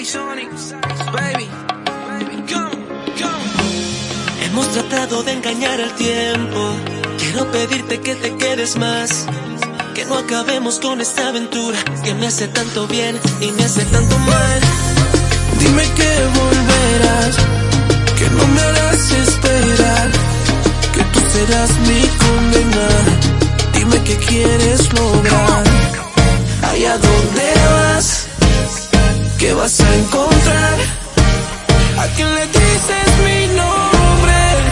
Hemos tratado de engañar al tiempo. Quiero pedirte que te quedes más, que no acabemos con esta aventura que me hace tanto bien y me hace tanto mal. Dime que volverás, que no me harás esperar, que tú serás mi condena. Dime que quieres lograr. Allá donde vas, ¿qué vas a encontrar? ¿A quién le dices mi nombre?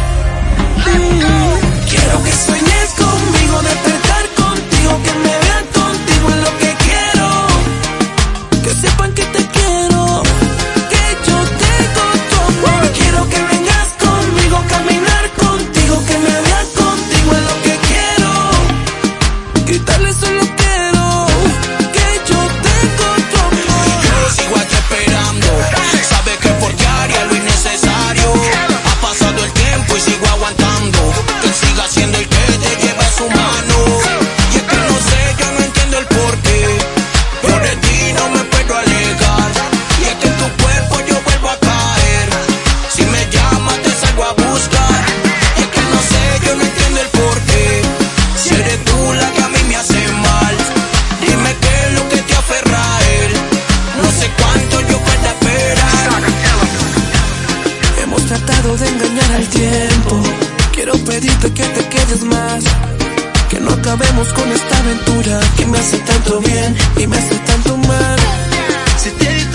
Quiero que sueñes conmigo, despertar contigo, que me vean contigo en lo que quiero, que sepan que te quiero, que yo tengo tu amor. Quiero que vengas conmigo, caminar contigo, que me vean contigo en lo que quiero, gritarle solo quiero, que yo tengo tu amor. Yo sigo aquí esperando, sabe que por qué haría lo innecesario. Ha pasado el tiempo y sigo aguantando, que siga siendo el que te lleva su mano. Y es que no sé, yo no entiendo el porqué, yo de ti no me puedo alejar. Y es que en tu cuerpo yo vuelvo a caer, si me llamas te salgo a buscar. Y es que no sé, yo no entiendo el porqué, si eres tú la que a mí me hace mal. Dime qué es lo que te aferra a él, no sé cuánto yo pueda esperar. Hemos tratado de engañar al tiempo. Quiero pedirte que te quedes más, que no acabemos con esta aventura que me hace tanto bien y me hace tanto mal. Si te